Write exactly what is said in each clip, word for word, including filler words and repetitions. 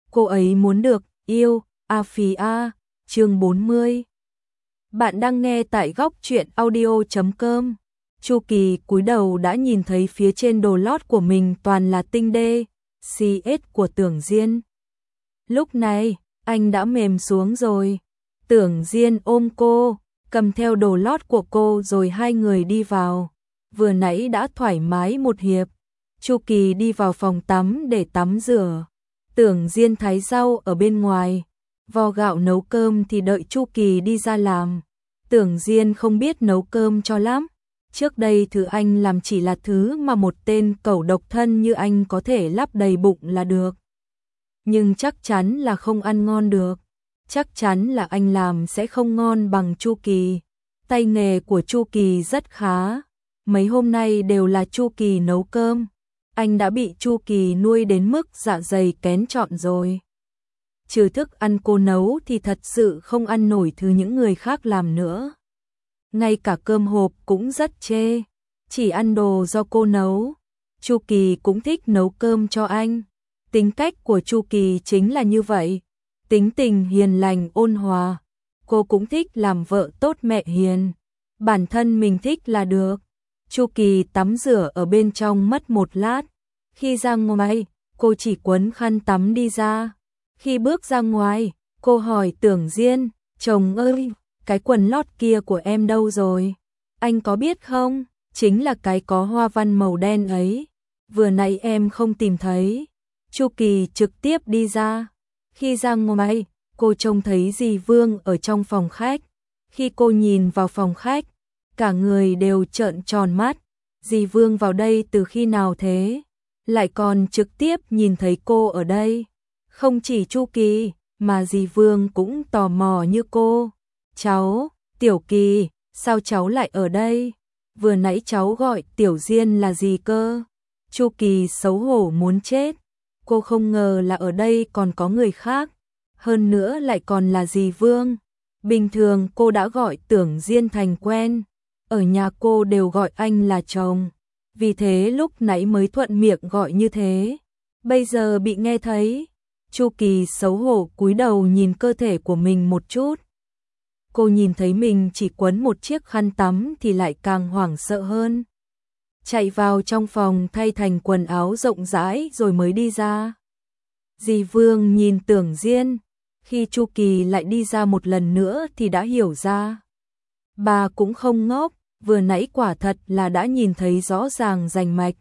cô ấy muốn được yêu, a phí a, chương bốn mươi. Bạn đang nghe tại góc truyện audio chấm com. Chu Kỳ cúi đầu đã nhìn thấy phía trên đồ lót của mình toàn là tinh đê, xê ét của Tưởng Diên. Lúc này, anh đã mềm xuống rồi. Tưởng Diên ôm cô, cầm theo đồ lót của cô rồi hai người đi vào. Vừa nãy đã thoải mái một hiệp. Chu Kỳ đi vào phòng tắm để tắm rửa. Tưởng Diên thái rau ở bên ngoài, vo gạo nấu cơm thì đợi Chu Kỳ đi ra làm. Tưởng Diên không biết nấu cơm cho lắm. Trước đây thứ anh làm chỉ là thứ mà một tên cẩu độc thân như anh có thể lắp đầy bụng là được. Nhưng chắc chắn là không ăn ngon được. Chắc chắn là anh làm sẽ không ngon bằng Chu Kỳ. Tay nghề của Chu Kỳ rất khá. Mấy hôm nay đều là Chu Kỳ nấu cơm. Anh đã bị Chu Kỳ nuôi đến mức dạ dày kén chọn rồi. Trừ thức ăn cô nấu thì thật sự không ăn nổi thứ những người khác làm nữa. Ngay cả cơm hộp cũng rất chê, chỉ ăn đồ do cô nấu. Chu Kỳ cũng thích nấu cơm cho anh. Tính cách của Chu Kỳ chính là như vậy, tính tình hiền lành ôn hòa. Cô cũng thích làm vợ tốt mẹ hiền. Bản thân mình thích là được. Chu Kỳ tắm rửa ở bên trong mất một lát. Khi ra ngoài, cô chỉ quấn khăn tắm đi ra. Khi bước ra ngoài, cô hỏi Tưởng Diên, chồng ơi, cái quần lót kia của em đâu rồi? Anh có biết không? Chính là cái có hoa văn màu đen ấy. Vừa nãy em không tìm thấy. Chu Kỳ trực tiếp đi ra. Khi ra ngoài, cô trông thấy dì Vương ở trong phòng khách. Khi cô nhìn vào phòng khách, cả người đều trợn tròn mắt. Dì Vương vào đây từ khi nào thế? Lại còn trực tiếp nhìn thấy cô ở đây. Không chỉ Chu Kỳ, mà dì Vương cũng tò mò như cô. Cháu, Tiểu Kỳ, sao cháu lại ở đây? Vừa nãy cháu gọi Tiểu Diên là gì cơ? Chu Kỳ xấu hổ muốn chết. Cô không ngờ là ở đây còn có người khác. Hơn nữa lại còn là dì Vương. Bình thường cô đã gọi Tưởng Diên thành quen. Ở nhà cô đều gọi anh là chồng. Vì thế lúc nãy mới thuận miệng gọi như thế. Bây giờ bị nghe thấy. Chu Kỳ xấu hổ cúi đầu nhìn cơ thể của mình một chút. Cô nhìn thấy mình chỉ quấn một chiếc khăn tắm thì lại càng hoảng sợ hơn. Chạy vào trong phòng thay thành quần áo rộng rãi rồi mới đi ra. Dì Vương nhìn Tưởng Diên. Khi Chu Kỳ lại đi ra một lần nữa thì đã hiểu ra. Bà cũng không ngốc, vừa nãy quả thật là đã nhìn thấy rõ ràng rành mạch.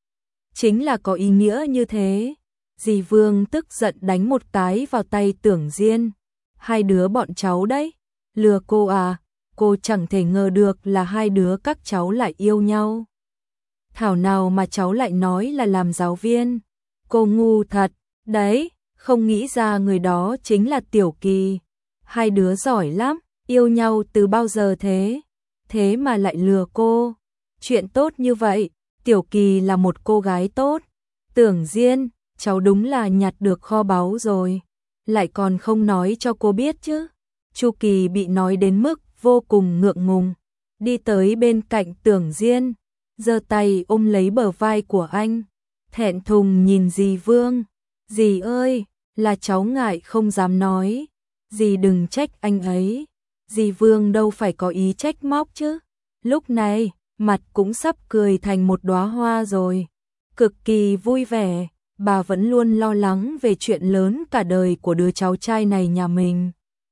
Chính là có ý nghĩa như thế. Dì Vương tức giận đánh một cái vào tay Tưởng Diên. Hai đứa bọn cháu đấy. Lừa cô à, cô chẳng thể ngờ được là hai đứa các cháu lại yêu nhau. Thảo nào mà cháu lại nói là làm giáo viên. Cô ngu thật, đấy, không nghĩ ra người đó chính là Tiểu Kỳ. Hai đứa giỏi lắm, yêu nhau từ bao giờ thế? Thế mà lại lừa cô. Chuyện tốt như vậy, Tiểu Kỳ là một cô gái tốt. Tưởng Diên, cháu đúng là nhặt được kho báu rồi. Lại còn không nói cho cô biết chứ. Chu Kỳ bị nói đến mức vô cùng ngượng ngùng. Đi tới bên cạnh Tưởng Diên, giơ tay ôm lấy bờ vai của anh. Thẹn thùng nhìn dì Vương. Dì ơi, là cháu ngại không dám nói. Dì đừng trách anh ấy. Dì Vương đâu phải có ý trách móc chứ. Lúc này, mặt cũng sắp cười thành một đóa hoa rồi. Cực kỳ vui vẻ, bà vẫn luôn lo lắng về chuyện lớn cả đời của đứa cháu trai này nhà mình.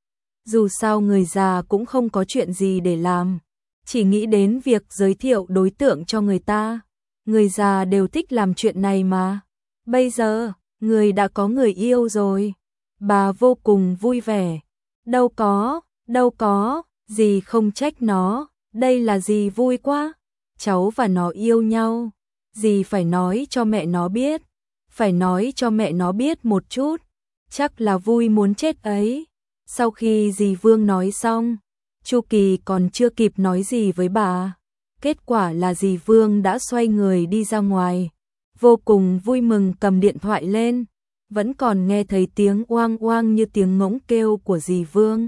Dù sao người già cũng không có chuyện gì để làm, chỉ nghĩ đến việc giới thiệu đối tượng cho người ta. Người già đều thích làm chuyện này mà. Bây giờ, người đã có người yêu rồi. Bà vô cùng vui vẻ. Đâu có, đâu có, dì không trách nó, đây là dì vui quá. Cháu và nó yêu nhau, dì phải nói cho mẹ nó biết. Phải nói cho mẹ nó biết một chút, chắc là vui muốn chết ấy. Sau khi dì Vương nói xong, Chu Kỳ còn chưa kịp nói gì với bà. Kết quả là dì Vương đã xoay người đi ra ngoài. Vô cùng vui mừng cầm điện thoại lên. Vẫn còn nghe thấy tiếng oang oang như tiếng ngỗng kêu của dì Vương.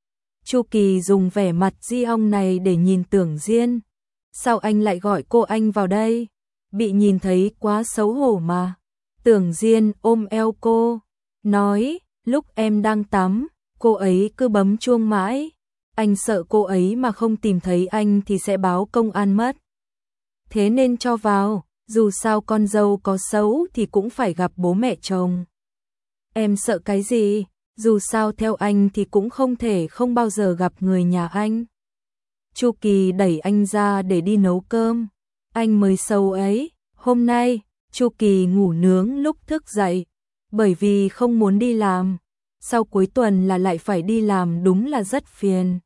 Chu Kỳ dùng vẻ mặt di ong này để nhìn Tưởng Diên. Sao anh lại gọi cô anh vào đây? Bị nhìn thấy quá xấu hổ mà. Tưởng Diên ôm eo cô. nói, lúc em đang tắm, cô ấy cứ bấm chuông mãi, anh sợ cô ấy mà không tìm thấy anh thì sẽ báo công an mất. Thế nên cho vào, dù sao con dâu có xấu thì cũng phải gặp bố mẹ chồng. Em sợ cái gì, dù sao theo anh thì cũng không thể không bao giờ gặp người nhà anh. Chu Kỳ đẩy anh ra để đi nấu cơm. Anh mới xấu ấy, hôm nay, Chu Kỳ ngủ nướng lúc thức dậy, bởi vì không muốn đi làm. Sau cuối tuần là lại phải đi làm đúng là rất phiền.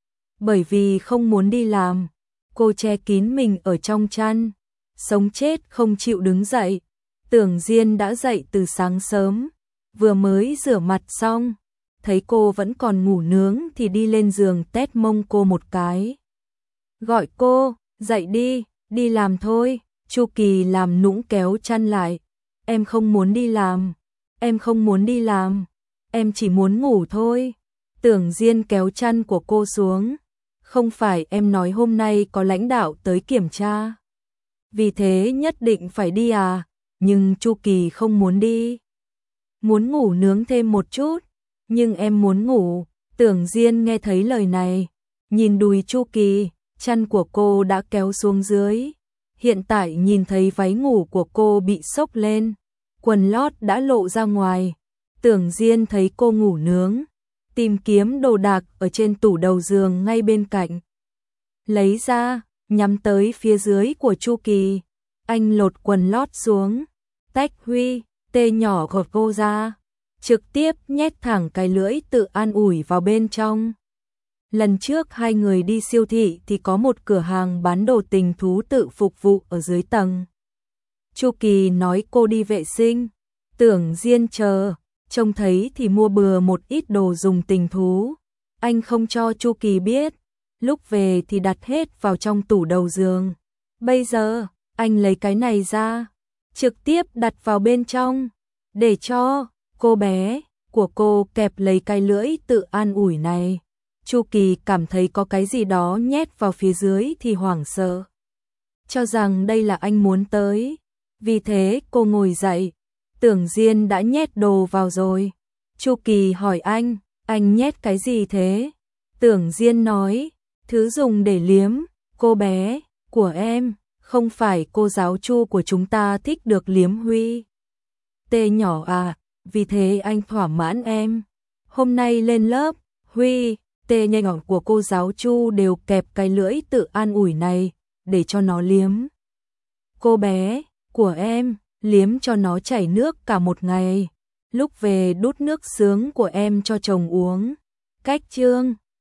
Bởi vì không muốn đi làm, cô che kín mình ở trong chăn, sống chết không chịu đứng dậy. Tưởng Diên đã dậy từ sáng sớm, vừa mới rửa mặt xong, thấy cô vẫn còn ngủ nướng thì đi lên giường tét mông cô một cái. Gọi cô, dậy đi, đi làm thôi. Chu Kỳ làm nũng kéo chăn lại. Em không muốn đi làm, em không muốn đi làm, em chỉ muốn ngủ thôi. Tưởng Diên kéo chăn của cô xuống. Không phải em nói hôm nay có lãnh đạo tới kiểm tra, vì thế nhất định phải đi à? Nhưng Chu Kỳ không muốn đi. Muốn ngủ nướng thêm một chút, nhưng em muốn ngủ. Tưởng Diên nghe thấy lời này, nhìn đùi Chu Kỳ, chăn của cô đã kéo xuống dưới. Hiện tại nhìn thấy váy ngủ của cô bị xốc lên, quần lót đã lộ ra ngoài. Tưởng Diên thấy cô ngủ nướng, tìm kiếm đồ đạc ở trên tủ đầu giường ngay bên cạnh. Lấy ra, nhắm tới phía dưới của Chu Kỳ. Anh lột quần lót xuống, tách Huy, tê nhỏ gọt cô ra, trực tiếp nhét thẳng cái lưỡi tự an ủi vào bên trong. Lần trước hai người đi siêu thị thì có một cửa hàng bán đồ tình thú tự phục vụ ở dưới tầng. Chu Kỳ nói cô đi vệ sinh, Tưởng Diên chờ, trông thấy thì mua bừa một ít đồ dùng tình thú. Anh không cho Chu Kỳ biết, lúc về thì đặt hết vào trong tủ đầu giường. Bây giờ, anh lấy cái này ra, trực tiếp đặt vào bên trong, để cho cô bé của cô kẹp lấy cái lưỡi tự an ủi này. Chu Kỳ cảm thấy có cái gì đó nhét vào phía dưới thì hoảng sợ, cho rằng đây là anh muốn tới. Vì thế cô ngồi dậy, Tưởng Diên đã nhét đồ vào rồi. Chu Kỳ hỏi anh, anh nhét cái gì thế? Tưởng Diên nói, thứ dùng để liếm. Cô bé của em, không phải cô giáo Chu của chúng ta thích được liếm Huy tê nhỏ à, vì thế anh thỏa mãn em. Hôm nay lên lớp, Huy tê nhỏ của cô giáo Chu đều kẹp cái lưỡi tự an ủi này để cho nó liếm. Cô bé của em, liếm cho nó chảy nước cả một ngày. Lúc về đút nước sướng của em cho chồng uống. Cách chương